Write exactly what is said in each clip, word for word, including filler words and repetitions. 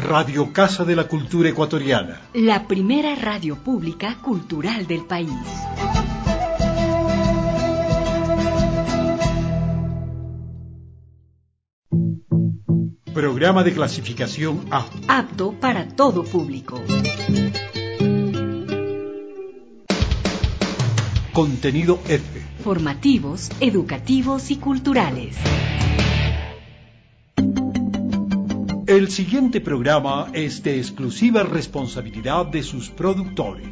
Radio Casa de la Cultura Ecuatoriana. La primera radio pública cultural del país. Programa de clasificación A. Apto para todo público. Contenido F. Formativos, educativos y culturales. El siguiente programa es de exclusiva responsabilidad de sus productores.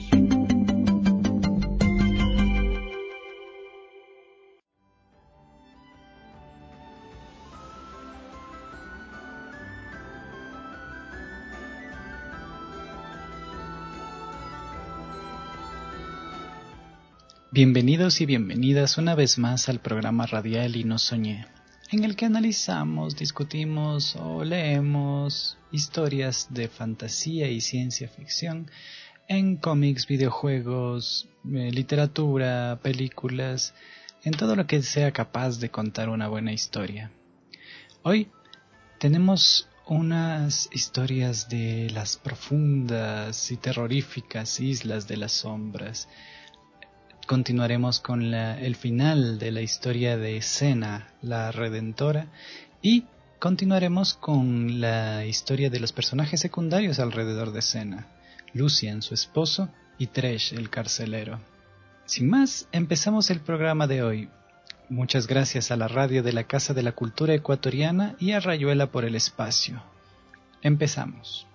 Bienvenidos y bienvenidas una vez más al programa radial Y no soñé, en el que analizamos, discutimos o leemos historias de fantasía y ciencia ficción en cómics, videojuegos, eh, literatura, películas, en todo lo que sea capaz de contar una buena historia. Hoy tenemos unas historias de las profundas y terroríficas Islas de las Sombras. Continuaremos con la, el final de la historia de Senna, la Redentora, y continuaremos con la historia de los personajes secundarios alrededor de Senna, Lucian, su esposo, y Tresh, el carcelero. Sin más, empezamos el programa de hoy. Muchas gracias a la radio de la Casa de la Cultura Ecuatoriana y a Rayuela por el espacio. Empezamos.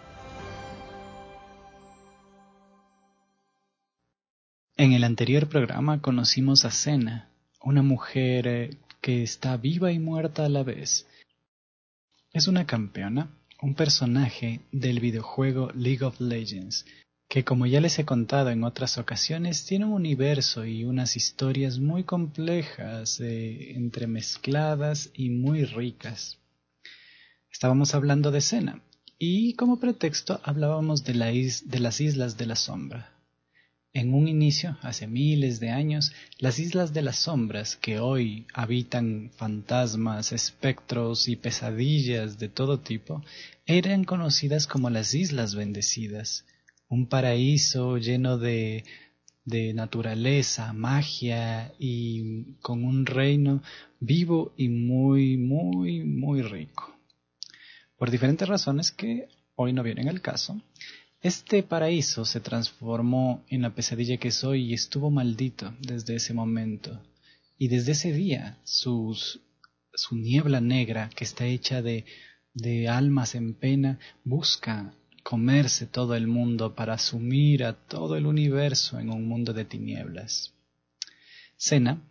En el anterior programa conocimos a Senna, una mujer eh, que está viva y muerta a la vez. Es una campeona, un personaje del videojuego League of Legends, que como ya les he contado en otras ocasiones, tiene un universo y unas historias muy complejas, eh, entremezcladas y muy ricas. Estábamos hablando de Senna, y como pretexto hablábamos de, la is- de las Islas de la Sombra. En un inicio, hace miles de años, las Islas de las Sombras, que hoy habitan fantasmas, espectros y pesadillas de todo tipo, eran conocidas como las Islas Bendecidas, un paraíso lleno de, de naturaleza, magia y con un reino vivo y muy, muy, muy rico. Por diferentes razones que hoy no vienen al caso, este paraíso se transformó en la pesadilla que es hoy y estuvo maldito desde ese momento. Y desde ese día, sus, su niebla negra, que está hecha de, de almas en pena, busca comerse todo el mundo para sumir a todo el universo en un mundo de tinieblas. Senna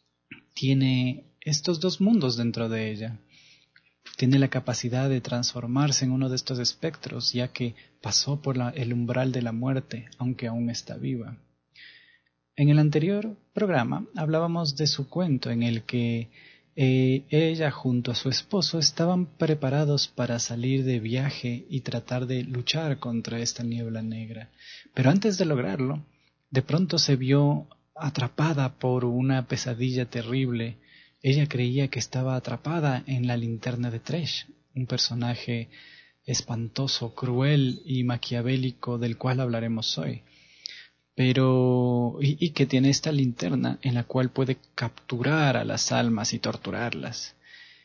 tiene estos dos mundos dentro de ella. Tiene la capacidad de transformarse en uno de estos espectros, ya que pasó por la, el umbral de la muerte, aunque aún está viva. En el anterior programa hablábamos de su cuento en el que eh, ella junto a su esposo estaban preparados para salir de viaje y tratar de luchar contra esta niebla negra. Pero antes de lograrlo, de pronto se vio atrapada por una pesadilla terrible. Ella creía que estaba atrapada en la linterna de Tresh, un personaje espantoso, cruel y maquiavélico del cual hablaremos hoy. Pero y, y que tiene esta linterna en la cual puede capturar a las almas y torturarlas.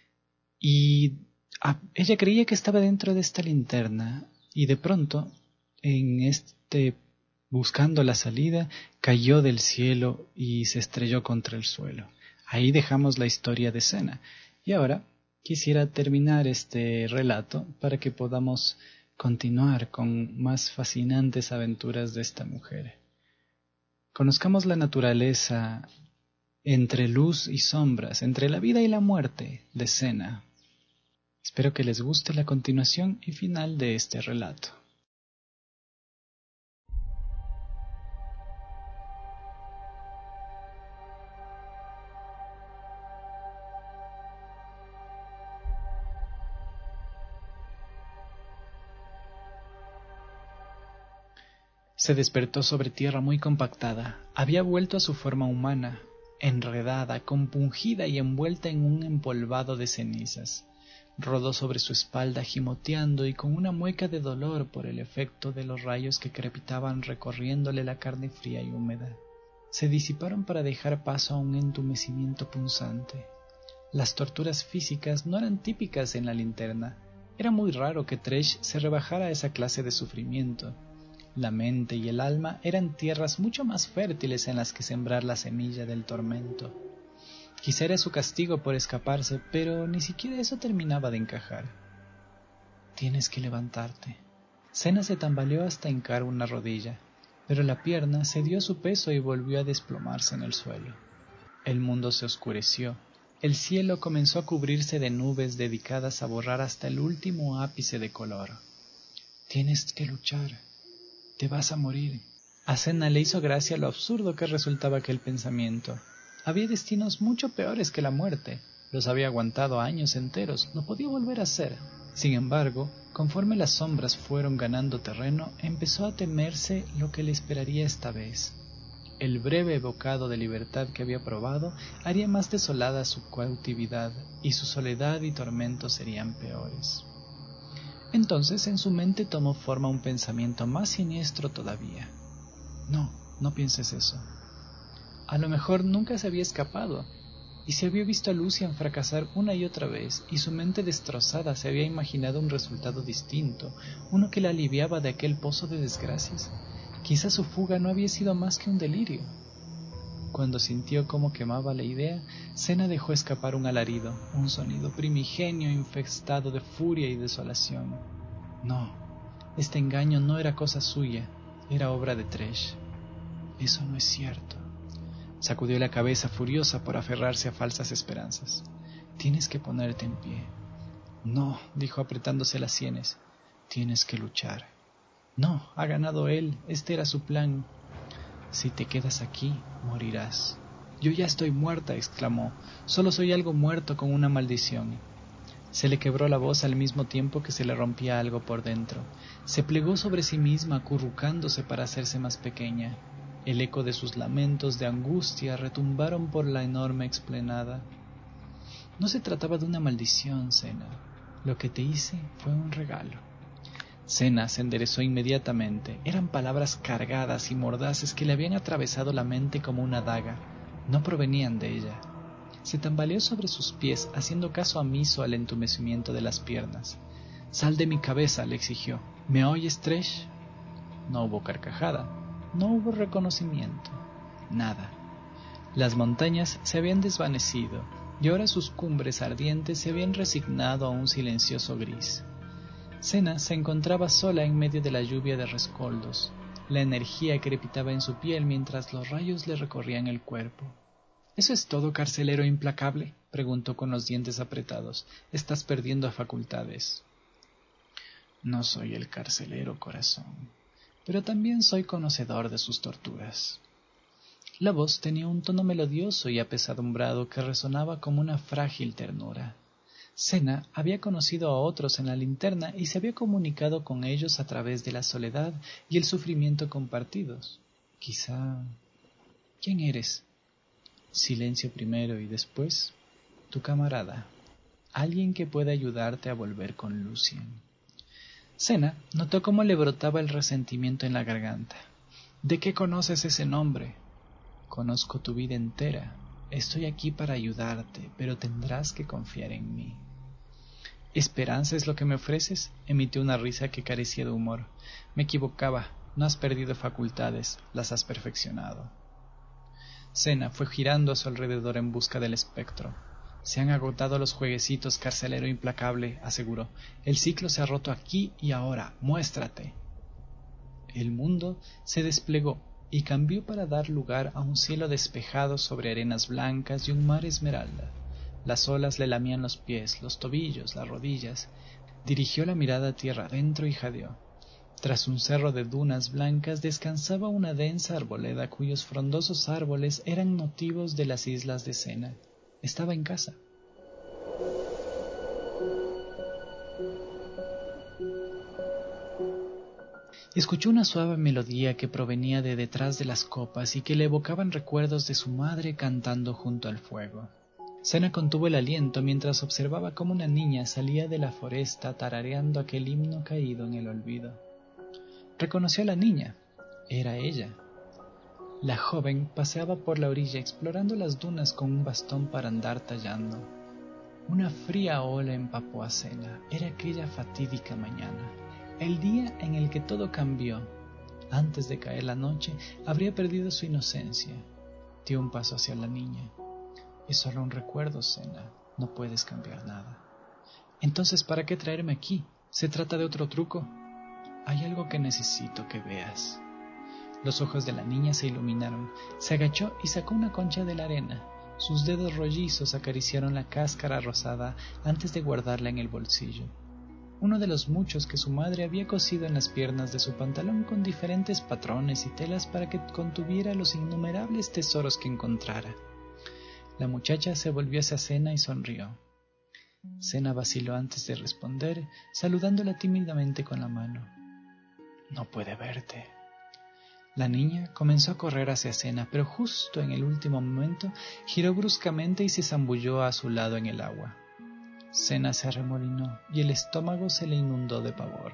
Y a, ella creía que estaba dentro de esta linterna y de pronto, en este buscando la salida, cayó del cielo y se estrelló contra el suelo. Ahí dejamos la historia de Senna. Y ahora quisiera terminar este relato para que podamos continuar con más fascinantes aventuras de esta mujer. Conozcamos la naturaleza entre luz y sombras, entre la vida y la muerte de Senna. Espero que les guste la continuación y final de este relato. Se despertó sobre tierra muy compactada. Había vuelto a su forma humana, enredada, compungida y envuelta en un empolvado de cenizas. Rodó sobre su espalda gimoteando y con una mueca de dolor por el efecto de los rayos que crepitaban recorriéndole la carne fría y húmeda. Se disiparon para dejar paso a un entumecimiento punzante. Las torturas físicas no eran típicas en la linterna. Era muy raro que Tresh se rebajara a esa clase de sufrimiento. La mente y el alma eran tierras mucho más fértiles en las que sembrar la semilla del tormento. Quizá era su castigo por escaparse, pero ni siquiera eso terminaba de encajar. Tienes que levantarte. Senna se tambaleó hasta hincar una rodilla, pero la pierna cedió a su peso y volvió a desplomarse en el suelo. El mundo se oscureció. El cielo comenzó a cubrirse de nubes dedicadas a borrar hasta el último ápice de color. Tienes que luchar. Te vas a morir. A Senna le hizo gracia lo absurdo que resultaba aquel pensamiento. Había destinos mucho peores que la muerte. Los había aguantado años enteros, no podía volver a ser. Sin embargo, conforme las sombras fueron ganando terreno, empezó a temerse lo que le esperaría esta vez. El breve bocado de libertad que había probado haría más desolada su cautividad, y su soledad y tormento serían peores. Entonces en su mente tomó forma un pensamiento más siniestro todavía. No, no pienses eso. A lo mejor nunca se había escapado, y se había visto a Lucian fracasar una y otra vez, y su mente destrozada se había imaginado un resultado distinto, uno que la aliviaba de aquel pozo de desgracias. Quizá su fuga no había sido más que un delirio. Cuando sintió cómo quemaba la idea, Senna dejó escapar un alarido, un sonido primigenio infestado de furia y desolación. No, este engaño no era cosa suya, era obra de Tresh. Eso no es cierto. Sacudió la cabeza furiosa por aferrarse a falsas esperanzas. Tienes que ponerte en pie. No, dijo apretándose las sienes. Tienes que luchar. No, ha ganado él, este era su plan. Si te quedas aquí, morirás. Yo ya estoy muerta, exclamó. Solo soy algo muerto con una maldición. Se le quebró la voz al mismo tiempo que se le rompía algo por dentro. Se plegó sobre sí misma, acurrucándose para hacerse más pequeña. El eco de sus lamentos de angustia retumbaron por la enorme explanada. No se trataba de una maldición, Senna. Lo que te hice fue un regalo. Senna se enderezó inmediatamente. Eran palabras cargadas y mordaces que le habían atravesado la mente como una daga. No provenían de ella. Se tambaleó sobre sus pies, haciendo caso omiso al entumecimiento de las piernas. «Sal de mi cabeza», le exigió. «¿Me oyes, Tresh?» No hubo carcajada. No hubo reconocimiento. Nada. Las montañas se habían desvanecido, y ahora sus cumbres ardientes se habían resignado a un silencioso gris. Senna se encontraba sola en medio de la lluvia de rescoldos. La energía crepitaba en su piel mientras los rayos le recorrían el cuerpo. ¿Eso es todo, carcelero implacable?, preguntó con los dientes apretados. «Estás perdiendo facultades». «No soy el carcelero, corazón, pero también soy conocedor de sus torturas». La voz tenía un tono melodioso y apesadumbrado que resonaba como una frágil ternura. Senna había conocido a otros en la linterna y se había comunicado con ellos a través de la soledad y el sufrimiento compartidos. Quizá... ¿Quién eres? Silencio primero y después, tu camarada, alguien que pueda ayudarte a volver con Lucian. Senna notó cómo le brotaba el resentimiento en la garganta. ¿De qué conoces ese nombre? Conozco tu vida entera. Estoy aquí para ayudarte, pero tendrás que confiar en mí. ¿Esperanza es lo que me ofreces? Emitió una risa que carecía de humor. Me equivocaba. No has perdido facultades, las has perfeccionado. Senna fue girando a su alrededor en busca del espectro. Se han agotado los jueguecitos, carcelero implacable, aseguró. El ciclo se ha roto aquí y ahora. Muéstrate. El mundo se desplegó y cambió para dar lugar a un cielo despejado sobre arenas blancas y un mar esmeralda. Las olas le lamían los pies, los tobillos, las rodillas. Dirigió la mirada a tierra adentro y jadeó. Tras un cerro de dunas blancas descansaba una densa arboleda cuyos frondosos árboles eran nativos de las islas de Senna. Estaba en casa. Escuchó una suave melodía que provenía de detrás de las copas y que le evocaban recuerdos de su madre cantando junto al fuego. Sena contuvo el aliento mientras observaba cómo una niña salía de la foresta tarareando aquel himno caído en el olvido. Reconoció a la niña. Era ella. La joven paseaba por la orilla explorando las dunas con un bastón para andar tallando. Una fría ola empapó a Sena. Era aquella fatídica mañana, el día en el que todo cambió. Antes de caer la noche, habría perdido su inocencia. Dio un paso hacia la niña. Es solo un recuerdo, Sena. No puedes cambiar nada. Entonces, ¿para qué traerme aquí? ¿Se trata de otro truco? Hay algo que necesito que veas. Los ojos de la niña se iluminaron. Se agachó y sacó una concha de la arena. Sus dedos rollizos acariciaron la cáscara rosada antes de guardarla en el bolsillo. Uno de los muchos que su madre había cosido en las piernas de su pantalón con diferentes patrones y telas para que contuviera los innumerables tesoros que encontrara. La muchacha se volvió hacia Sena y sonrió. Sena vaciló antes de responder, saludándola tímidamente con la mano. No puede verte. La niña comenzó a correr hacia Sena, pero justo en el último momento giró bruscamente y se zambulló a su lado en el agua. Sena se arremolinó y el estómago se le inundó de pavor.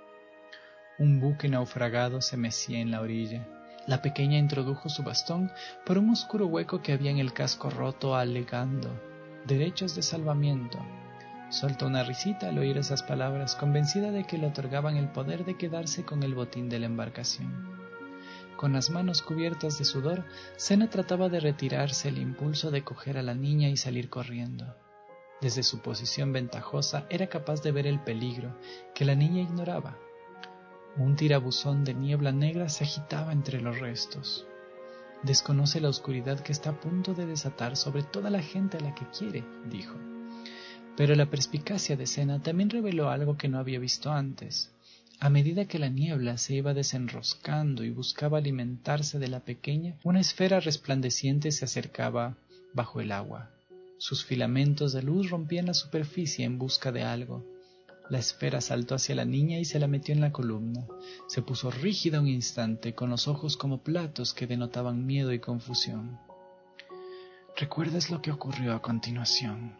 Un buque naufragado se mecía en la orilla. La pequeña introdujo su bastón por un oscuro hueco que había en el casco roto, alegando derechos de salvamiento. Soltó una risita al oír esas palabras, convencida de que le otorgaban el poder de quedarse con el botín de la embarcación. Con las manos cubiertas de sudor, Sena trataba de retirarse el impulso de coger a la niña y salir corriendo. Desde su posición ventajosa era capaz de ver el peligro, que la niña ignoraba. Un tirabuzón de niebla negra se agitaba entre los restos. Desconoce la oscuridad que está a punto de desatar sobre toda la gente a la que quiere, dijo. Pero la perspicacia de Sena también reveló algo que no había visto antes. A medida que la niebla se iba desenroscando y buscaba alimentarse de la pequeña, una esfera resplandeciente se acercaba bajo el agua. Sus filamentos de luz rompían la superficie en busca de algo. La esfera saltó hacia la niña y se la metió en la columna. Se puso rígida un instante, con los ojos como platos que denotaban miedo y confusión. ¿Recuerdas lo que ocurrió a continuación?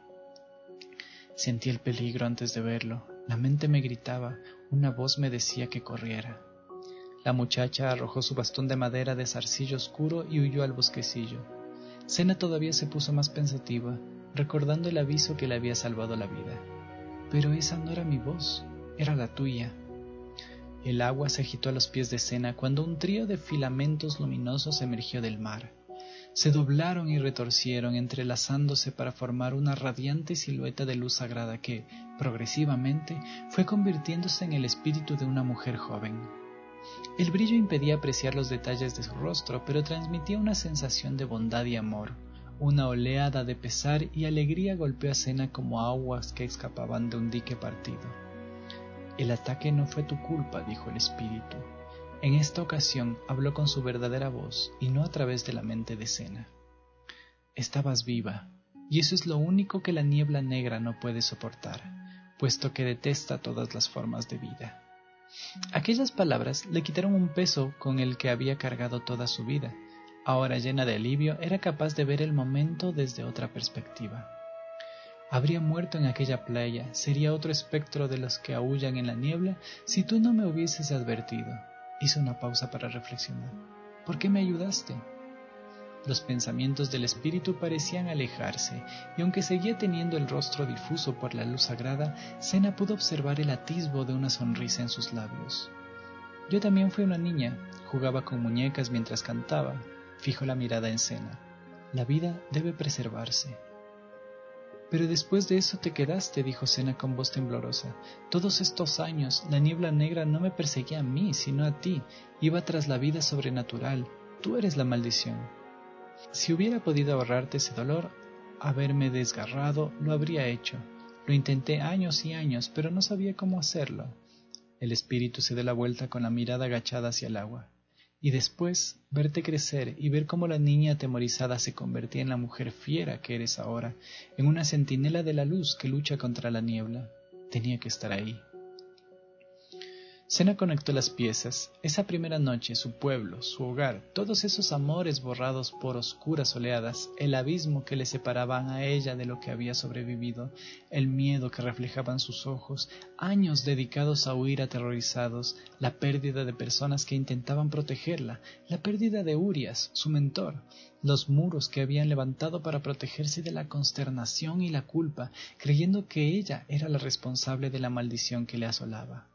Sentí el peligro antes de verlo. La mente me gritaba, una voz me decía que corriera. La muchacha arrojó su bastón de madera de zarcillo oscuro y huyó al bosquecillo. Sena todavía se puso más pensativa, recordando el aviso que le había salvado la vida. Pero esa no era mi voz, era la tuya. El agua se agitó a los pies de Sena cuando un trío de filamentos luminosos emergió del mar. Se doblaron y retorcieron, entrelazándose para formar una radiante silueta de luz sagrada que, progresivamente, fue convirtiéndose en el espíritu de una mujer joven. El brillo impedía apreciar los detalles de su rostro, pero transmitía una sensación de bondad y amor. Una oleada de pesar y alegría golpeó a Sena como aguas que escapaban de un dique partido. El ataque no fue tu culpa, dijo el espíritu. En esta ocasión habló con su verdadera voz y no a través de la mente de Sena. Estabas viva, y eso es lo único que la niebla negra no puede soportar, puesto que detesta todas las formas de vida. Aquellas palabras le quitaron un peso con el que había cargado toda su vida. Ahora, llena de alivio, era capaz de ver el momento desde otra perspectiva. Habría muerto en aquella playa, sería otro espectro de los que aúllan en la niebla si tú no me hubieses advertido. Hizo una pausa para reflexionar. ¿Por qué me ayudaste? Los pensamientos del espíritu parecían alejarse, y aunque seguía teniendo el rostro difuso por la luz sagrada, Sena pudo observar el atisbo de una sonrisa en sus labios. Yo también fui una niña, jugaba con muñecas mientras cantaba. Fijó la mirada en Sena. La vida debe preservarse. Pero después de eso te quedaste, dijo Sena con voz temblorosa. Todos estos años, la niebla negra no me perseguía a mí, sino a ti. Iba tras la vida sobrenatural. Tú eres la maldición. Si hubiera podido ahorrarte ese dolor, haberme desgarrado, lo habría hecho. Lo intenté años y años, pero no sabía cómo hacerlo. El espíritu se dio la vuelta con la mirada agachada hacia el agua. Y después, verte crecer y ver cómo la niña atemorizada se convertía en la mujer fiera que eres ahora, en una centinela de la luz que lucha contra la niebla. Tenía que estar ahí. Sena conectó las piezas. Esa primera noche, su pueblo, su hogar, todos esos amores borrados por oscuras oleadas, el abismo que le separaban a ella de lo que había sobrevivido, el miedo que reflejaban sus ojos, años dedicados a huir aterrorizados, la pérdida de personas que intentaban protegerla, la pérdida de Urias, su mentor, los muros que habían levantado para protegerse de la consternación y la culpa, creyendo que ella era la responsable de la maldición que le asolaba.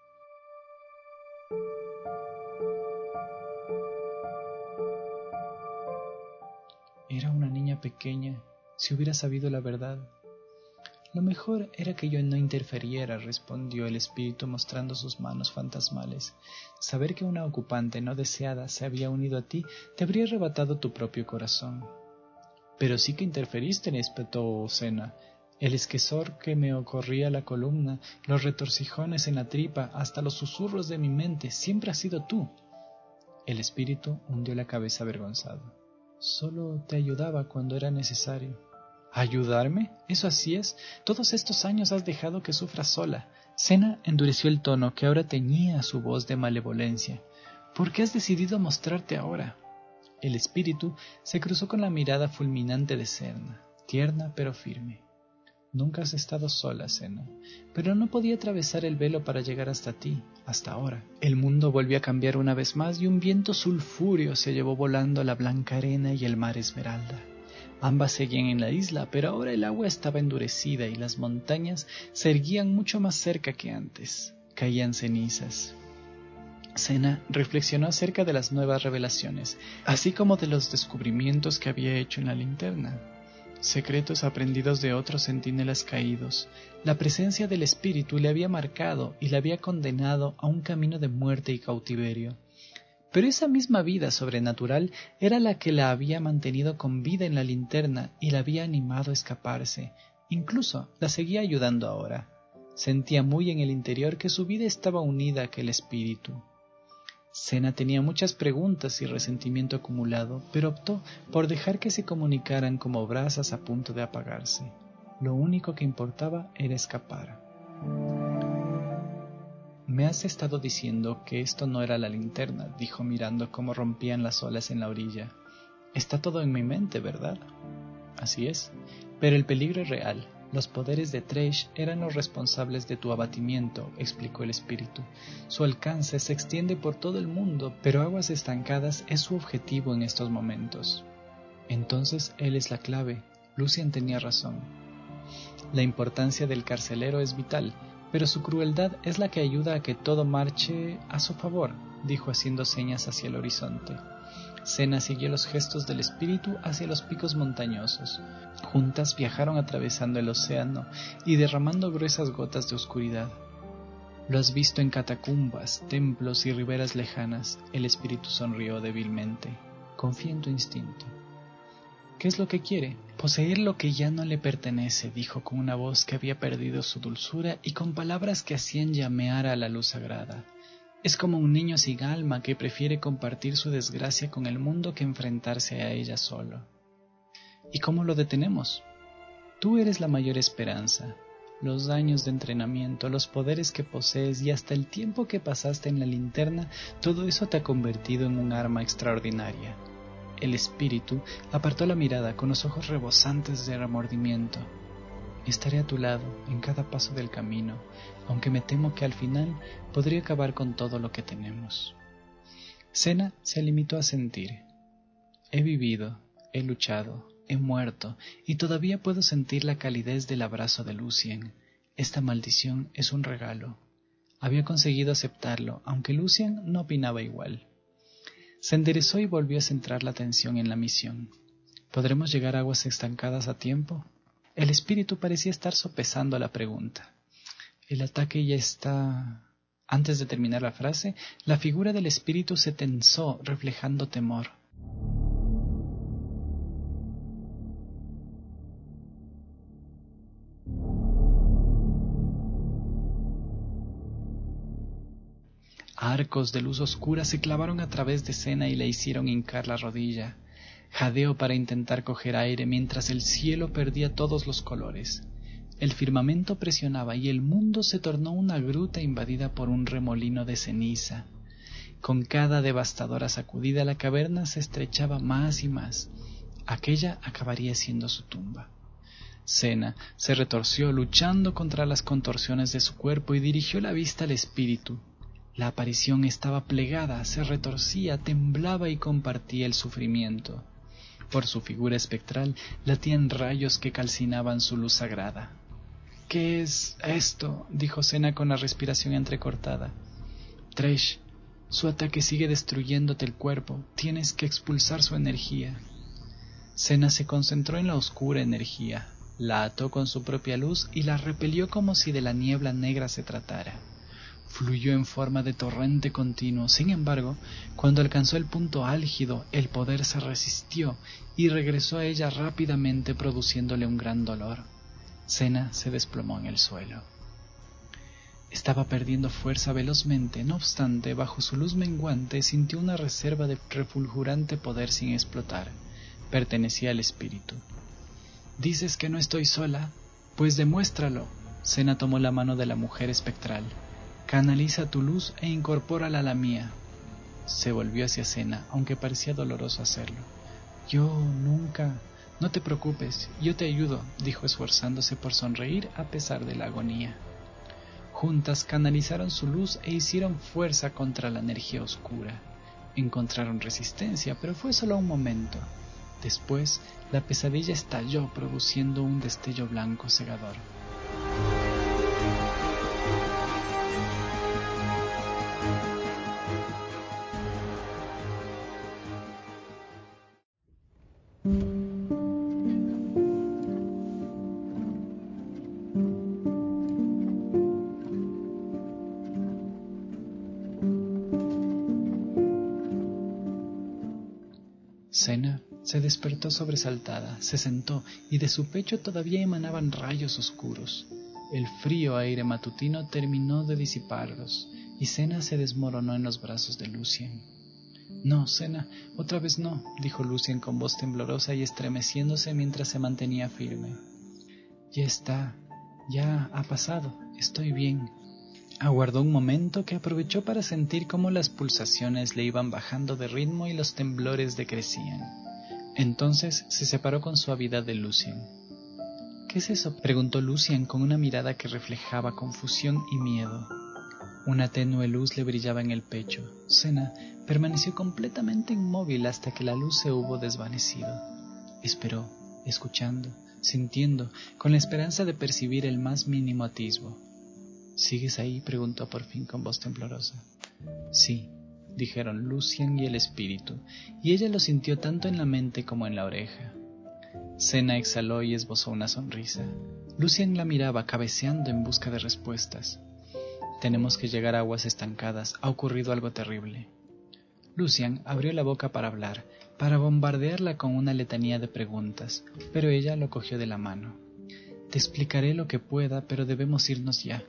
Era una niña pequeña, si hubiera sabido la verdad. Lo mejor era que yo no interfiriera, respondió el espíritu mostrando sus manos fantasmales. Saber que una ocupante no deseada se había unido a ti te habría arrebatado tu propio corazón. Pero sí que interferiste, espetó Sena. El esquesor que me ocorría la columna, los retorcijones en la tripa, hasta los susurros de mi mente, siempre has sido tú. El espíritu hundió la cabeza avergonzado. Solo te ayudaba cuando era necesario. ¿Ayudarme? ¿Eso así es? Todos estos años has dejado que sufra sola. Sena endureció el tono que ahora teñía su voz de malevolencia. ¿Por qué has decidido mostrarte ahora? El espíritu se cruzó con la mirada fulminante de Sena, tierna pero firme. Nunca has estado sola, Sena, pero no podía atravesar el velo para llegar hasta ti, hasta ahora. El mundo volvió a cambiar una vez más y un viento sulfúreo se llevó volando la blanca arena y el mar esmeralda. Ambas seguían en la isla, pero ahora el agua estaba endurecida y las montañas se erguían mucho más cerca que antes. Caían cenizas. Sena reflexionó acerca de las nuevas revelaciones, así como de los descubrimientos que había hecho en la linterna. Secretos aprendidos de otros centinelas caídos. La presencia del espíritu le había marcado y le había condenado a un camino de muerte y cautiverio. Pero esa misma vida sobrenatural era la que la había mantenido con vida en la linterna y la había animado a escaparse. Incluso la seguía ayudando ahora. Sentía muy en el interior que su vida estaba unida a aquel espíritu. Sena tenía muchas preguntas y resentimiento acumulado, pero optó por dejar que se comunicaran como brasas a punto de apagarse. Lo único que importaba era escapar. Me has estado diciendo que esto no era la linterna, dijo mirando cómo rompían las olas en la orilla. Está todo en mi mente, ¿verdad? Así es, pero el peligro es real. Los poderes de Thresh eran los responsables de tu abatimiento, explicó el espíritu. Su alcance se extiende por todo el mundo, pero aguas estancadas es su objetivo en estos momentos. Entonces él es la clave. Lucien tenía razón. La importancia del carcelero es vital, pero su crueldad es la que ayuda a que todo marche a su favor, dijo haciendo señas hacia el horizonte. Sena siguió los gestos del espíritu hacia los picos montañosos. Juntas viajaron atravesando el océano y derramando gruesas gotas de oscuridad. Lo has visto en catacumbas, templos y riberas lejanas. El espíritu sonrió débilmente. Confía en tu instinto. ¿Qué es lo que quiere? Poseer lo que ya no le pertenece, dijo con una voz que había perdido su dulzura y con palabras que hacían llamear a la luz sagrada. Es como un niño sin alma que prefiere compartir su desgracia con el mundo que enfrentarse a ella solo. ¿Y cómo lo detenemos? Tú eres la mayor esperanza. Los años de entrenamiento, los poderes que posees y hasta el tiempo que pasaste en la linterna, todo eso te ha convertido en un arma extraordinaria. El espíritu apartó la mirada con los ojos rebosantes de remordimiento. Estaré a tu lado en cada paso del camino, aunque me temo que al final podría acabar con todo lo que tenemos. Sena se limitó a sentir. He vivido, he luchado, he muerto, y todavía puedo sentir la calidez del abrazo de Lucien. Esta maldición es un regalo. Había conseguido aceptarlo, aunque Lucien no opinaba igual. Se enderezó y volvió a centrar la atención en la misión. ¿Podremos llegar a aguas estancadas a tiempo? El espíritu parecía estar sopesando la pregunta. El ataque ya está... Antes de terminar la frase, la figura del espíritu se tensó, reflejando temor. Arcos de luz oscura se clavaron a través de Sena y le hicieron hincar la rodilla. Jadeó para intentar coger aire mientras el cielo perdía todos los colores. El firmamento presionaba y el mundo se tornó una gruta invadida por un remolino de ceniza. Con cada devastadora sacudida la caverna se estrechaba más y más. Aquella acabaría siendo su tumba. Sena se retorció luchando contra las contorsiones de su cuerpo y dirigió la vista al espíritu. La aparición estaba plegada, se retorcía, temblaba y compartía el sufrimiento. Por su figura espectral latían rayos que calcinaban su luz sagrada. «¿Qué es esto?», dijo Sena con la respiración entrecortada. «Tresh, su ataque sigue destruyéndote el cuerpo. Tienes que expulsar su energía». Sena se concentró en la oscura energía, la ató con su propia luz y la repelió como si de la niebla negra se tratara. Fluyó en forma de torrente continuo. Sin embargo, cuando alcanzó el punto álgido, el poder se resistió y regresó a ella rápidamente, produciéndole un gran dolor. Sena se desplomó en el suelo. Estaba perdiendo fuerza velozmente, no obstante, bajo su luz menguante sintió una reserva de refulgurante poder sin explotar. Pertenecía al espíritu. «¿Dices que no estoy sola? Pues demuéstralo». Sena tomó la mano de la mujer espectral. «Canaliza tu luz e incorpórala a la mía». Se volvió hacia Sena, aunque parecía doloroso hacerlo. «Yo nunca...» «No te preocupes, yo te ayudo», dijo esforzándose por sonreír a pesar de la agonía. Juntas canalizaron su luz e hicieron fuerza contra la energía oscura. Encontraron resistencia, pero fue solo un momento. Después, la pesadilla estalló produciendo un destello blanco cegador. Sena se despertó sobresaltada, se sentó y de su pecho todavía emanaban rayos oscuros. El frío aire matutino terminó de disiparlos y Sena se desmoronó en los brazos de Lucien. «No, Sena, otra vez no», dijo Lucien con voz temblorosa y estremeciéndose mientras se mantenía firme. «Ya está, ya ha pasado, estoy bien». Aguardó un momento que aprovechó para sentir cómo las pulsaciones le iban bajando de ritmo y los temblores decrecían. Entonces se separó con suavidad de Lucien. «¿Qué es eso?», preguntó Lucien con una mirada que reflejaba confusión y miedo. Una tenue luz le brillaba en el pecho. Sena permaneció completamente inmóvil hasta que la luz se hubo desvanecido. Esperó, escuchando, sintiendo, con la esperanza de percibir el más mínimo atisbo. «¿Sigues ahí?», preguntó por fin con voz temblorosa. «Sí», dijeron Lucien y el espíritu, y ella lo sintió tanto en la mente como en la oreja. Sena exhaló y esbozó una sonrisa. Lucien la miraba cabeceando en busca de respuestas. «Tenemos que llegar a aguas estancadas, ha ocurrido algo terrible». Lucien abrió la boca para hablar, para bombardearla con una letanía de preguntas, pero ella lo cogió de la mano. «Te explicaré lo que pueda, pero debemos irnos ya».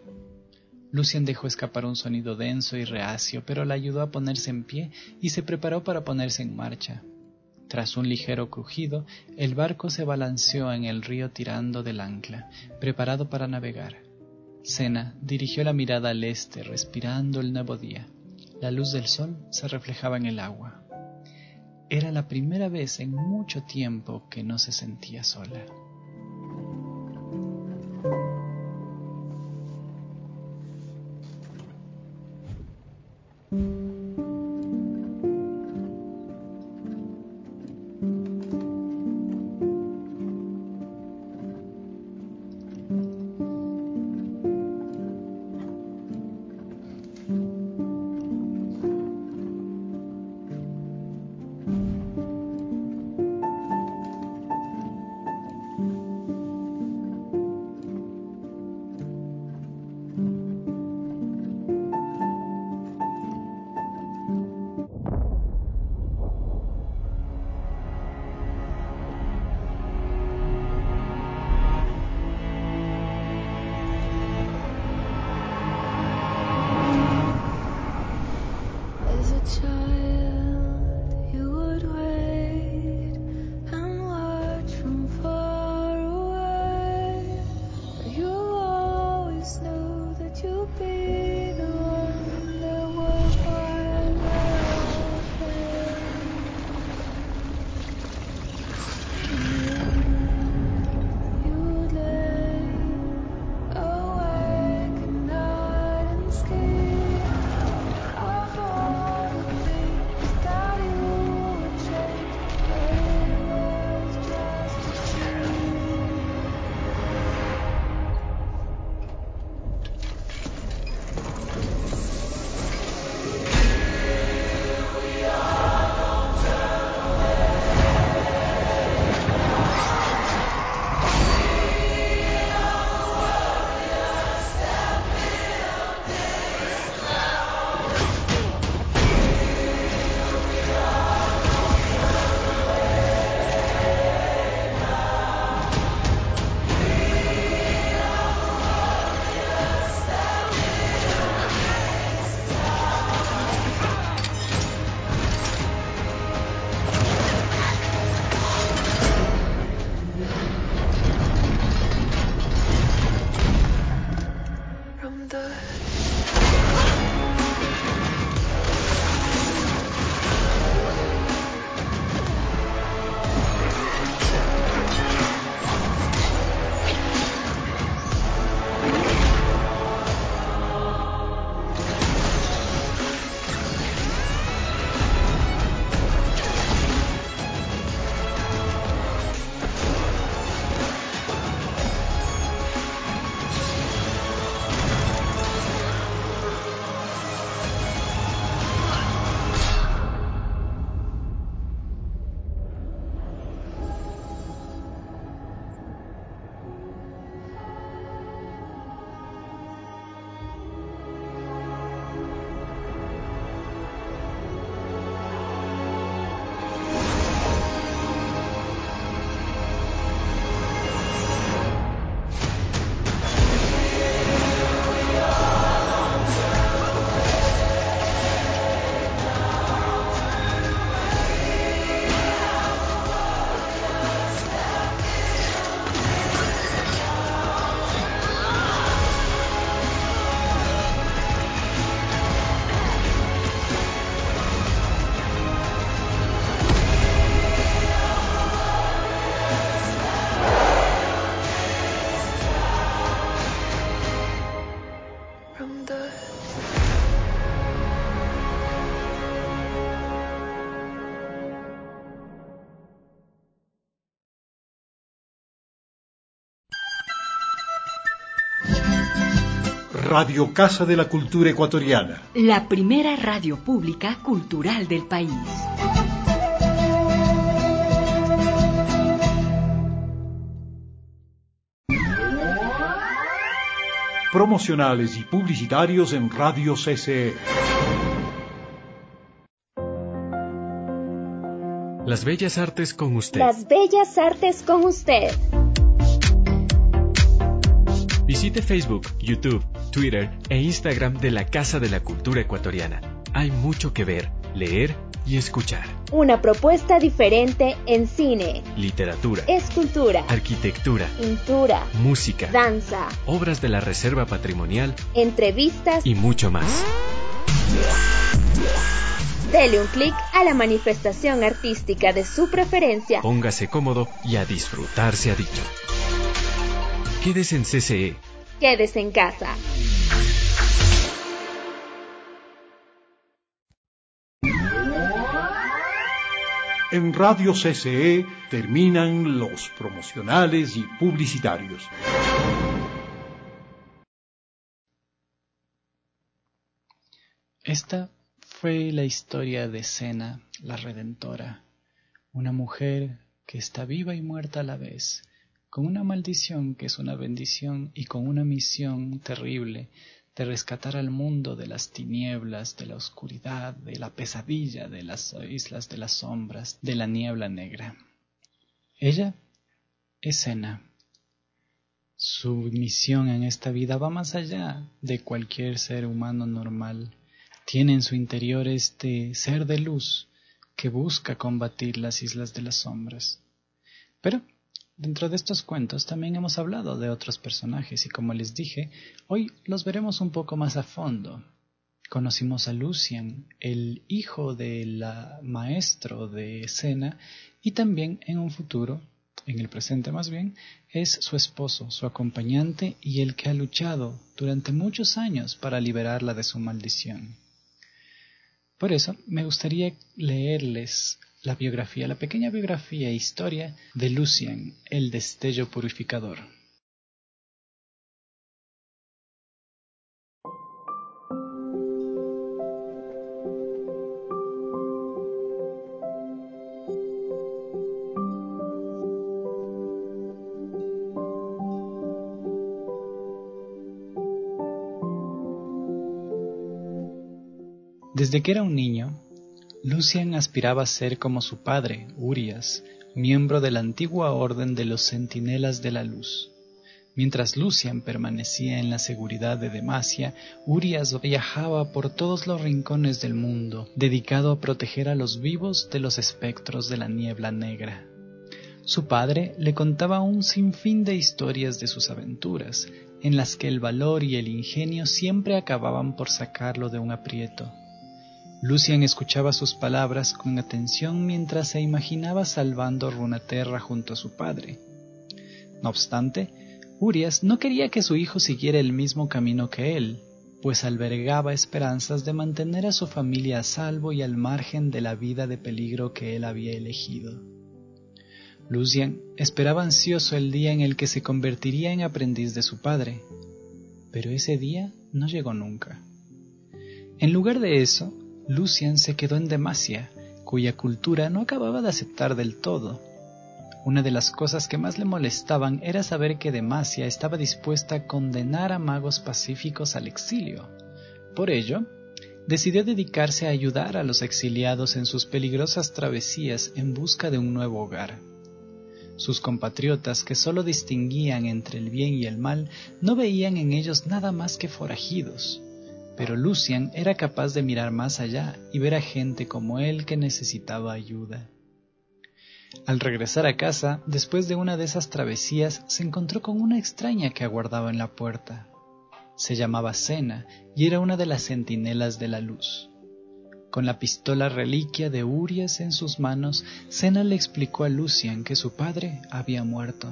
Lucien dejó escapar un sonido denso y reacio, pero la ayudó a ponerse en pie y se preparó para ponerse en marcha. Tras un ligero crujido, el barco se balanceó en el río tirando del ancla, preparado para navegar. Sena dirigió la mirada al este, respirando el nuevo día. La luz del sol se reflejaba en el agua. Era la primera vez en mucho tiempo que no se sentía sola. Radio Casa de la Cultura Ecuatoriana. La primera radio pública cultural del país. Promocionales y publicitarios en Radio C C E. Las Bellas Artes con usted. Las Bellas Artes con usted. Visite Facebook, YouTube, Twitter e Instagram de la Casa de la Cultura Ecuatoriana. Hay mucho que ver, leer y escuchar. Una propuesta diferente en cine, literatura, escultura, arquitectura, pintura, música, danza, obras de la Reserva Patrimonial, entrevistas y mucho más. Dele un clic a la manifestación artística de su preferencia. Póngase cómodo y a disfrutar se ha dicho. Quédese en C C E. Quédese en casa. En Radio C C E terminan los promocionales y publicitarios. Esta fue la historia de Senna, la Redentora, una mujer que está viva y muerta a la vez, con una maldición que es una bendición y con una misión terrible de rescatar al mundo de las tinieblas, de la oscuridad, de la pesadilla, de las islas de las sombras, de la niebla negra. Ella es Senna. Su misión en esta vida va más allá de cualquier ser humano normal. Tiene en su interior este ser de luz que busca combatir las islas de las sombras. Pero dentro de estos cuentos también hemos hablado de otros personajes y, como les dije, hoy los veremos un poco más a fondo. Conocimos a Lucian, el hijo del maestro de Senna, y también en un futuro, en el presente más bien, es su esposo, su acompañante y el que ha luchado durante muchos años para liberarla de su maldición. Por eso me gustaría leerles la biografía, la pequeña biografía e historia de Lucian, el destello purificador. Desde que era un niño, Lucian aspiraba a ser como su padre, Urias, miembro de la antigua orden de los Centinelas de la Luz. Mientras Lucian permanecía en la seguridad de Demacia, Urias viajaba por todos los rincones del mundo, dedicado a proteger a los vivos de los espectros de la niebla negra. Su padre le contaba un sinfín de historias de sus aventuras, en las que el valor y el ingenio siempre acababan por sacarlo de un aprieto. Lucian escuchaba sus palabras con atención mientras se imaginaba salvando Runeterra junto a su padre. No obstante, Urias no quería que su hijo siguiera el mismo camino que él, pues albergaba esperanzas de mantener a su familia a salvo y al margen de la vida de peligro que él había elegido. Lucian esperaba ansioso el día en el que se convertiría en aprendiz de su padre, pero ese día no llegó nunca. En lugar de eso, Lucian se quedó en Demacia, cuya cultura no acababa de aceptar del todo. Una de las cosas que más le molestaban era saber que Demacia estaba dispuesta a condenar a magos pacíficos al exilio. Por ello, decidió dedicarse a ayudar a los exiliados en sus peligrosas travesías en busca de un nuevo hogar. Sus compatriotas, que solo distinguían entre el bien y el mal, no veían en ellos nada más que forajidos. Pero Lucian era capaz de mirar más allá y ver a gente como él que necesitaba ayuda. Al regresar a casa, después de una de esas travesías, se encontró con una extraña que aguardaba en la puerta. Se llamaba Senna y era una de las centinelas de la luz. Con la pistola reliquia de Urias en sus manos, Senna le explicó a Lucian que su padre había muerto.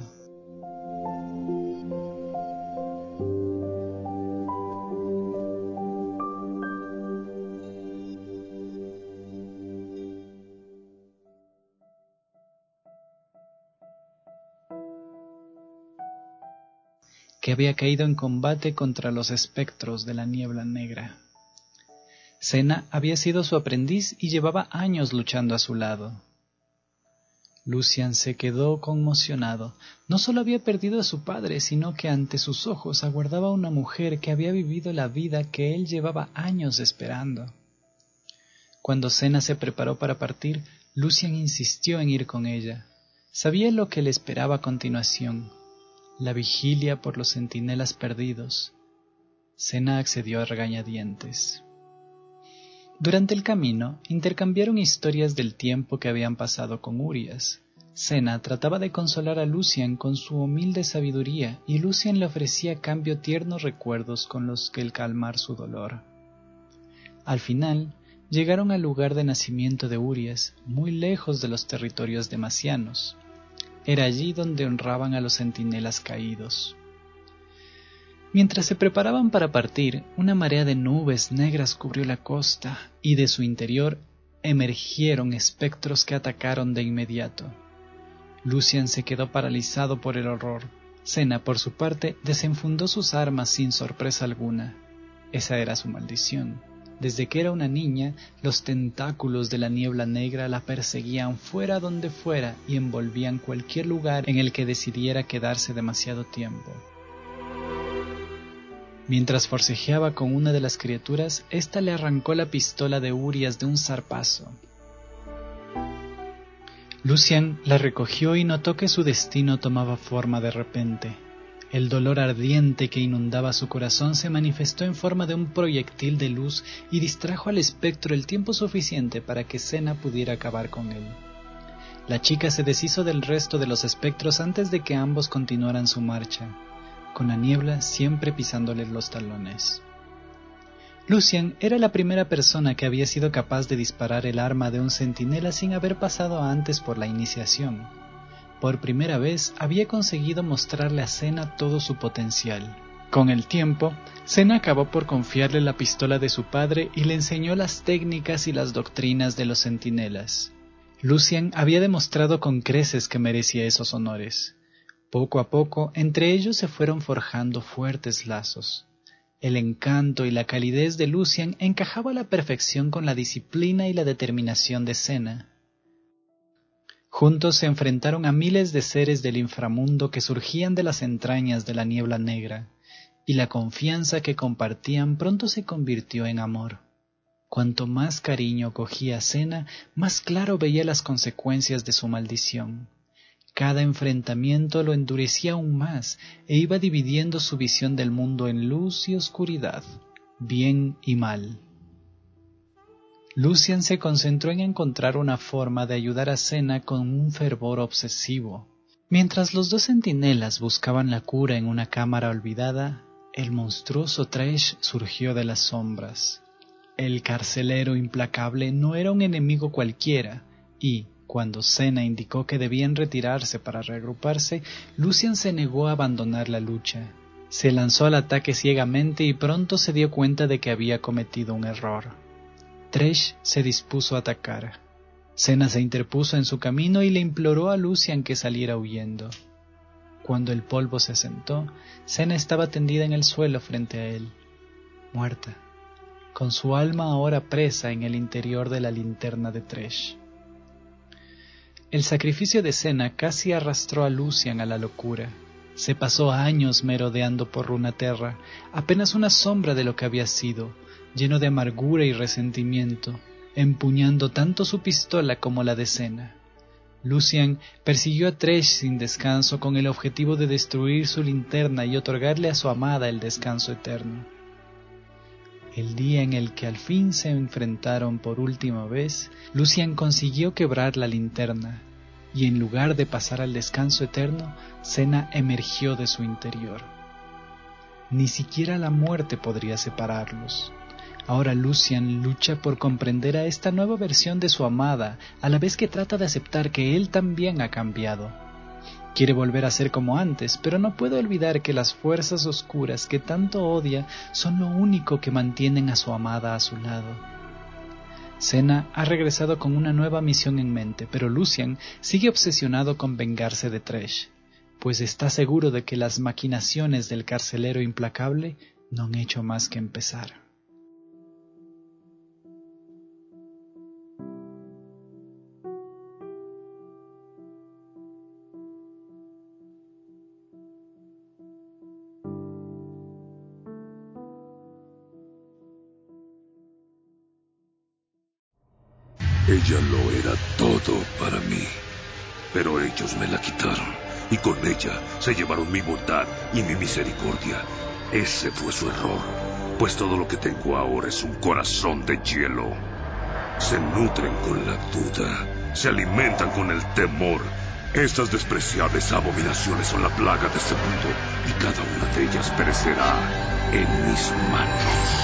Que había caído en combate contra los espectros de la niebla negra. Senna había sido su aprendiz y llevaba años luchando a su lado. Lucian se quedó conmocionado. No solo había perdido a su padre, sino que ante sus ojos aguardaba una mujer que había vivido la vida que él llevaba años esperando. Cuando Senna se preparó para partir, Lucian insistió en ir con ella. Sabía lo que le esperaba a continuación. La vigilia por los centinelas perdidos. Senna accedió a regañadientes. Durante el camino, intercambiaron historias del tiempo que habían pasado con Urias. Senna trataba de consolar a Lucian con su humilde sabiduría y Lucian le ofrecía a cambio tiernos recuerdos con los que el calmar su dolor. Al final, llegaron al lugar de nacimiento de Urias, muy lejos de los territorios demacianos. Era allí donde honraban a los centinelas caídos. Mientras se preparaban para partir, una marea de nubes negras cubrió la costa y de su interior emergieron espectros que atacaron de inmediato. Lucian se quedó paralizado por el horror. Senna, por su parte, desenfundó sus armas sin sorpresa alguna. Esa era su maldición. Desde que era una niña, los tentáculos de la niebla negra la perseguían fuera donde fuera y envolvían cualquier lugar en el que decidiera quedarse demasiado tiempo. Mientras forcejeaba con una de las criaturas, ésta le arrancó la pistola de Urias de un zarpazo. Lucian la recogió y notó que su destino tomaba forma de repente. El dolor ardiente que inundaba su corazón se manifestó en forma de un proyectil de luz y distrajo al espectro el tiempo suficiente para que Senna pudiera acabar con él. La chica se deshizo del resto de los espectros antes de que ambos continuaran su marcha, con la niebla siempre pisándoles los talones. Lucian era la primera persona que había sido capaz de disparar el arma de un centinela sin haber pasado antes por la iniciación. Por primera vez había conseguido mostrarle a Senna todo su potencial. Con el tiempo, Senna acabó por confiarle la pistola de su padre y le enseñó las técnicas y las doctrinas de los centinelas. Lucian había demostrado con creces que merecía esos honores. Poco a poco, entre ellos se fueron forjando fuertes lazos. El encanto y la calidez de Lucian encajaba a la perfección con la disciplina y la determinación de Senna. Juntos se enfrentaron a miles de seres del inframundo que surgían de las entrañas de la niebla negra, y la confianza que compartían pronto se convirtió en amor. Cuanto más cariño cogía Senna, más claro veía las consecuencias de su maldición. Cada enfrentamiento lo endurecía aún más e iba dividiendo su visión del mundo en luz y oscuridad, bien y mal. Lucian se concentró en encontrar una forma de ayudar a Senna con un fervor obsesivo. Mientras los dos centinelas buscaban la cura en una cámara olvidada, el monstruoso Tresh surgió de las sombras. El carcelero implacable no era un enemigo cualquiera, y, cuando Senna indicó que debían retirarse para reagruparse, Lucian se negó a abandonar la lucha. Se lanzó al ataque ciegamente y pronto se dio cuenta de que había cometido un error. Tresh se dispuso a atacar. Senna se interpuso en su camino y le imploró a Lucian que saliera huyendo. Cuando el polvo se asentó, Senna estaba tendida en el suelo frente a él, muerta, con su alma ahora presa en el interior de la linterna de Tresh. El sacrificio de Senna casi arrastró a Lucian a la locura. Se pasó años merodeando por Runeterra, apenas una sombra de lo que había sido, lleno de amargura y resentimiento, empuñando tanto su pistola como la de Senna. Lucian persiguió a Tresh sin descanso con el objetivo de destruir su linterna y otorgarle a su amada el descanso eterno. El día en el que al fin se enfrentaron por última vez, Lucian consiguió quebrar la linterna, y en lugar de pasar al descanso eterno, Senna emergió de su interior. Ni siquiera la muerte podría separarlos. Ahora Lucian lucha por comprender a esta nueva versión de su amada, a la vez que trata de aceptar que él también ha cambiado. Quiere volver a ser como antes, pero no puede olvidar que las fuerzas oscuras que tanto odia son lo único que mantienen a su amada a su lado. Senna ha regresado con una nueva misión en mente, pero Lucian sigue obsesionado con vengarse de Tresh, pues está seguro de que las maquinaciones del carcelero implacable no han hecho más que empezar. Ella lo era todo para mí, pero ellos me la quitaron, y con ella se llevaron mi bondad y mi misericordia. Ese fue su error, pues todo lo que tengo ahora es un corazón de hielo. Se nutren con la duda, se alimentan con el temor. Estas despreciables abominaciones son la plaga de este mundo, y cada una de ellas perecerá en mis manos.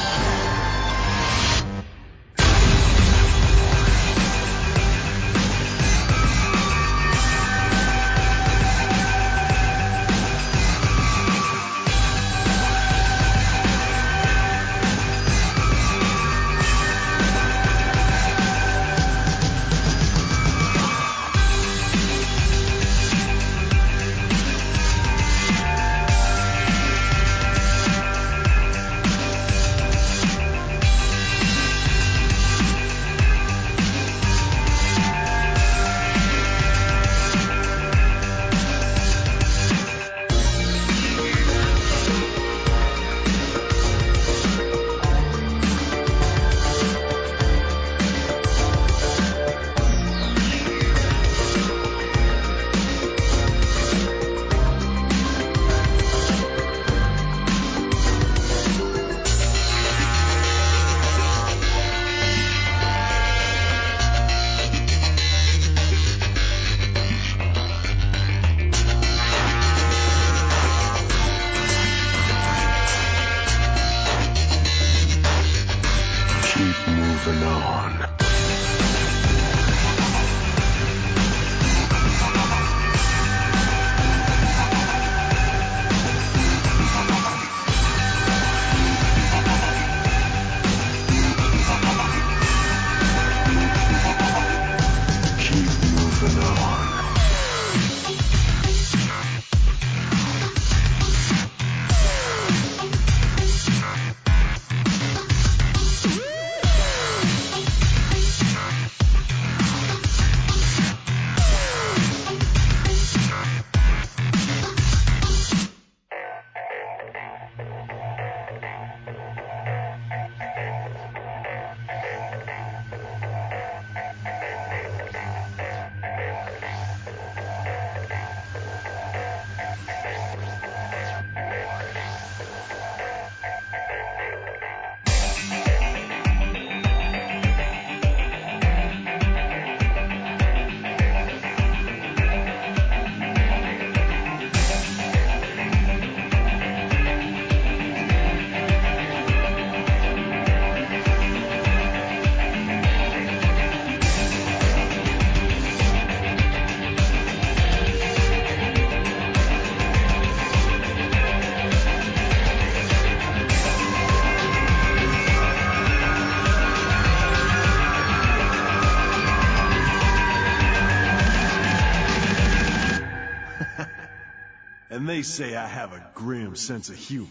And they say I have a grim sense of humor.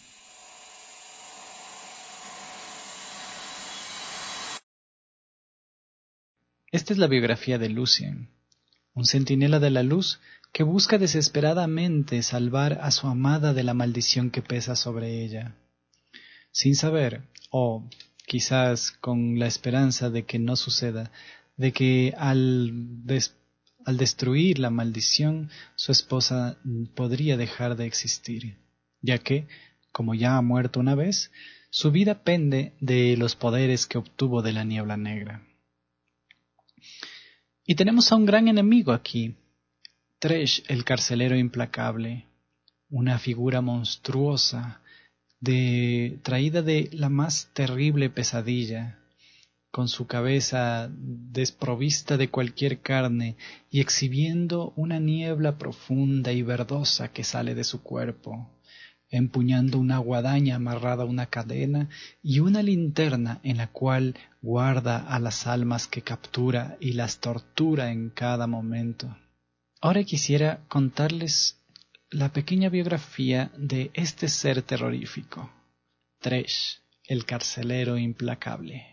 Esta es la biografía de Lucien, un centinela de la luz que busca desesperadamente salvar a su amada de la maldición que pesa sobre ella. Sin saber, o quizás con la esperanza de que no suceda, de que al, des- al destruir la maldición su esposa podría dejar de existir, ya que, como ya ha muerto una vez, su vida pende de los poderes que obtuvo de la niebla negra. Y tenemos a un gran enemigo aquí, Tresh, el carcelero implacable, una figura monstruosa, de, traída de la más terrible pesadilla, con su cabeza desprovista de cualquier carne y exhibiendo una niebla profunda y verdosa que sale de su cuerpo, empuñando una guadaña amarrada a una cadena y una linterna en la cual guarda a las almas que captura y las tortura en cada momento. Ahora quisiera contarles la pequeña biografía de este ser terrorífico, Tresh, el carcelero implacable.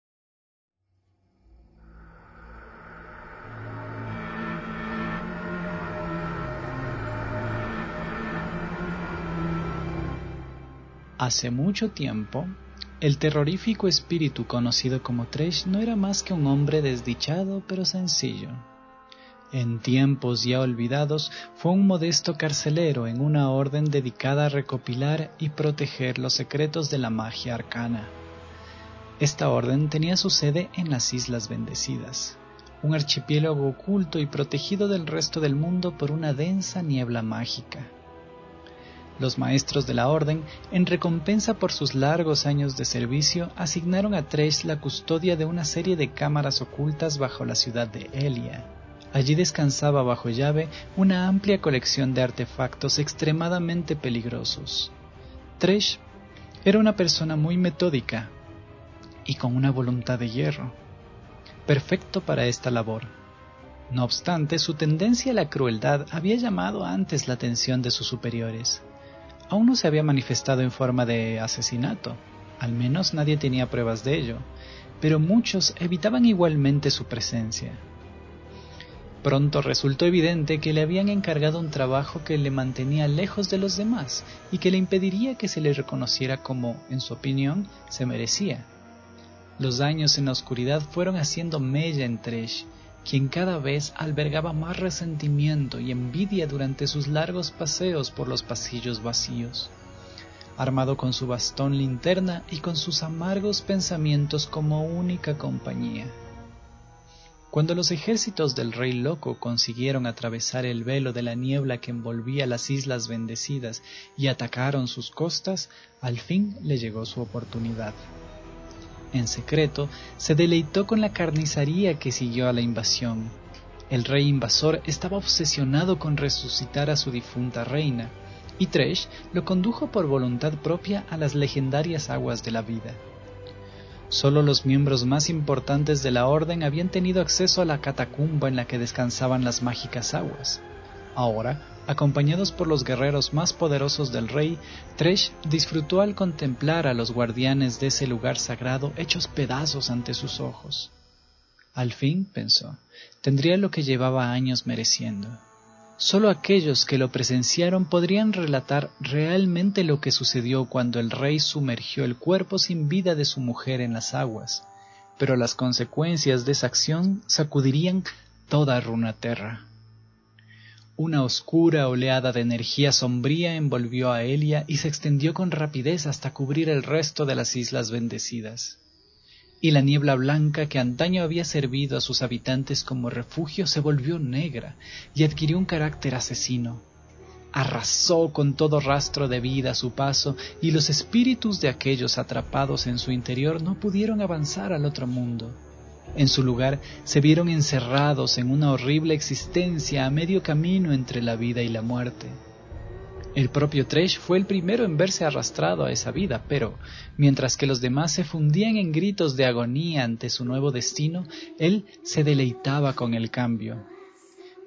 Hace mucho tiempo, el terrorífico espíritu conocido como Tresh no era más que un hombre desdichado pero sencillo. En tiempos ya olvidados, fue un modesto carcelero en una orden dedicada a recopilar y proteger los secretos de la magia arcana. Esta orden tenía su sede en las Islas Bendecidas, un archipiélago oculto y protegido del resto del mundo por una densa niebla mágica. Los maestros de la orden, en recompensa por sus largos años de servicio, asignaron a Tresh la custodia de una serie de cámaras ocultas bajo la ciudad de Elia. Allí descansaba bajo llave una amplia colección de artefactos extremadamente peligrosos. Tresh era una persona muy metódica y con una voluntad de hierro, perfecto para esta labor. No obstante, su tendencia a la crueldad había llamado antes la atención de sus superiores. Aún no se había manifestado en forma de asesinato, al menos nadie tenía pruebas de ello, pero muchos evitaban igualmente su presencia. Pronto resultó evidente que le habían encargado un trabajo que le mantenía lejos de los demás y que le impediría que se le reconociera como, en su opinión, se merecía. Los años en la oscuridad fueron haciendo mella en Tresh, quien cada vez albergaba más resentimiento y envidia durante sus largos paseos por los pasillos vacíos, armado con su bastón linterna y con sus amargos pensamientos como única compañía. Cuando los ejércitos del Rey Loco consiguieron atravesar el velo de la niebla que envolvía las Islas Bendecidas y atacaron sus costas, al fin le llegó su oportunidad. En secreto, se deleitó con la carnicería que siguió a la invasión. El rey invasor estaba obsesionado con resucitar a su difunta reina, y Tresh lo condujo por voluntad propia a las legendarias aguas de la vida. Solo los miembros más importantes de la orden habían tenido acceso a la catacumba en la que descansaban las mágicas aguas. Ahora, acompañados por los guerreros más poderosos del rey, Tresh disfrutó al contemplar a los guardianes de ese lugar sagrado hechos pedazos ante sus ojos. Al fin, pensó, tendría lo que llevaba años mereciendo. Solo aquellos que lo presenciaron podrían relatar realmente lo que sucedió cuando el rey sumergió el cuerpo sin vida de su mujer en las aguas, pero las consecuencias de esa acción sacudirían toda Runeterra. Una oscura oleada de energía sombría envolvió a Elia y se extendió con rapidez hasta cubrir el resto de las Islas Bendecidas. Y la niebla blanca que antaño había servido a sus habitantes como refugio se volvió negra y adquirió un carácter asesino. Arrasó con todo rastro de vida a su paso y los espíritus de aquellos atrapados en su interior no pudieron avanzar al otro mundo. En su lugar, se vieron encerrados en una horrible existencia a medio camino entre la vida y la muerte. El propio Tresh fue el primero en verse arrastrado a esa vida, pero, mientras que los demás se fundían en gritos de agonía ante su nuevo destino, él se deleitaba con el cambio.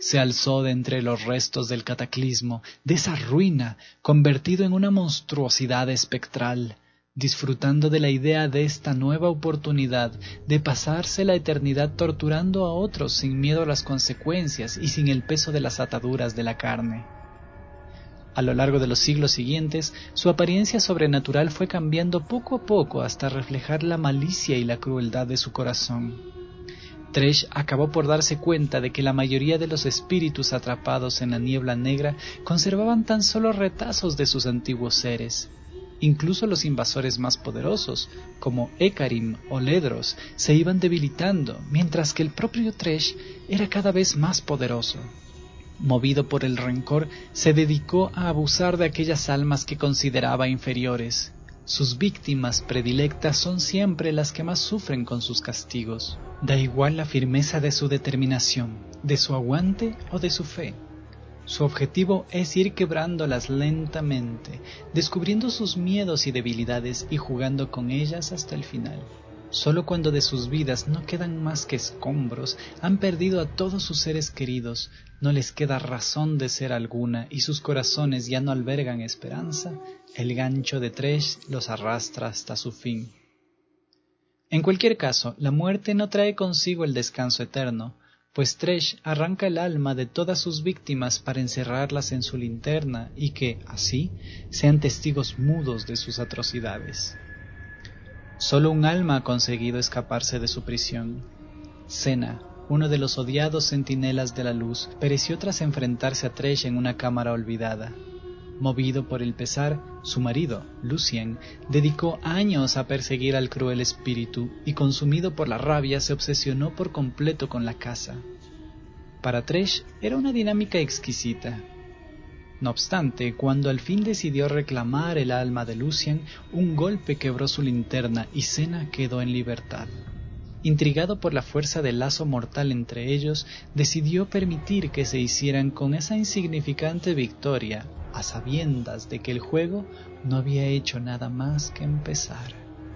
se alzó de entre los restos del cataclismo, de esa ruina, convertido en una monstruosidad espectral, disfrutando de la idea de esta nueva oportunidad de pasarse la eternidad torturando a otros sin miedo a las consecuencias y sin el peso de las ataduras de la carne. A lo largo de los siglos siguientes, su apariencia sobrenatural fue cambiando poco a poco hasta reflejar la malicia y la crueldad de su corazón. Tresh acabó por darse cuenta de que la mayoría de los espíritus atrapados en la niebla negra conservaban tan solo retazos de sus antiguos seres. Incluso los invasores más poderosos, como Ekarim o Ledros, se iban debilitando, mientras que el propio Tresh era cada vez más poderoso. Movido por el rencor, se dedicó a abusar de aquellas almas que consideraba inferiores. Sus víctimas predilectas son siempre las que más sufren con sus castigos. Da igual la firmeza de su determinación, de su aguante o de su fe. Su objetivo es ir quebrándolas lentamente, descubriendo sus miedos y debilidades y jugando con ellas hasta el final. Solo cuando de sus vidas no quedan más que escombros, han perdido a todos sus seres queridos, no les queda razón de ser alguna y sus corazones ya no albergan esperanza, el gancho de Tresh los arrastra hasta su fin. En cualquier caso, la muerte no trae consigo el descanso eterno, pues Tresh arranca el alma de todas sus víctimas para encerrarlas en su linterna y que, así, sean testigos mudos de sus atrocidades. Solo un alma ha conseguido escaparse de su prisión. Sena, uno de los odiados centinelas de la luz, pereció tras enfrentarse a Tresh en una cámara olvidada. Movido por el pesar, su marido, Lucien, dedicó años a perseguir al cruel espíritu y, consumido por la rabia, se obsesionó por completo con la caza. Para Tresh era una dinámica exquisita. No obstante, cuando al fin decidió reclamar el alma de Lucien, un golpe quebró su linterna y Sena quedó en libertad. Intrigado por la fuerza del lazo mortal entre ellos, decidió permitir que se hicieran con esa insignificante victoria, a sabiendas de que el juego no había hecho nada más que empezar.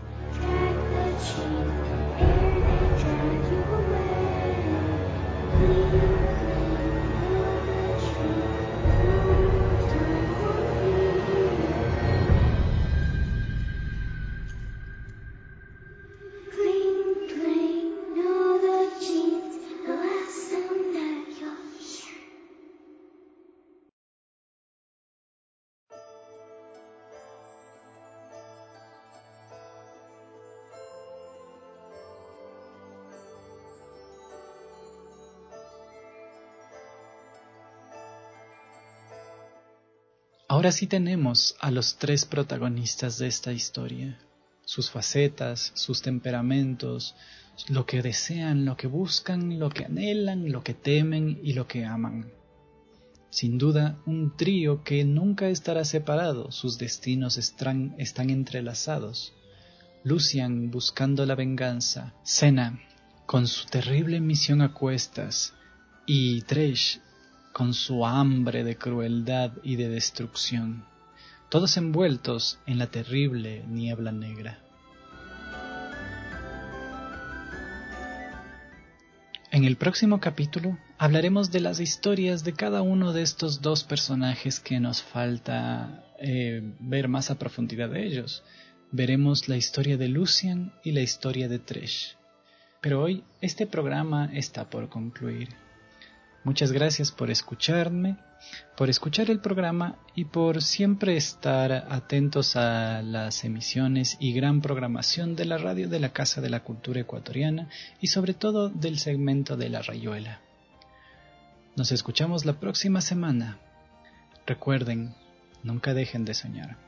Ahora sí tenemos a los tres protagonistas de esta historia, sus facetas, sus temperamentos, lo que desean, lo que buscan, lo que anhelan, lo que temen y lo que aman. Sin duda, un trío que nunca estará separado, sus destinos están, están entrelazados. Lucien buscando la venganza, Sena con su terrible misión a cuestas y Tresh con su hambre de crueldad y de destrucción, todos envueltos en la terrible niebla negra. En el próximo capítulo hablaremos de las historias de cada uno de estos dos personajes que nos falta eh, ver más a profundidad de ellos. Veremos la historia de Lucien y la historia de Tresh. Pero hoy este programa está por concluir. Muchas gracias por escucharme, por escuchar el programa y por siempre estar atentos a las emisiones y gran programación de la radio de la Casa de la Cultura Ecuatoriana y sobre todo del segmento de La Rayuela. Nos escuchamos la próxima semana. Recuerden, nunca dejen de soñar.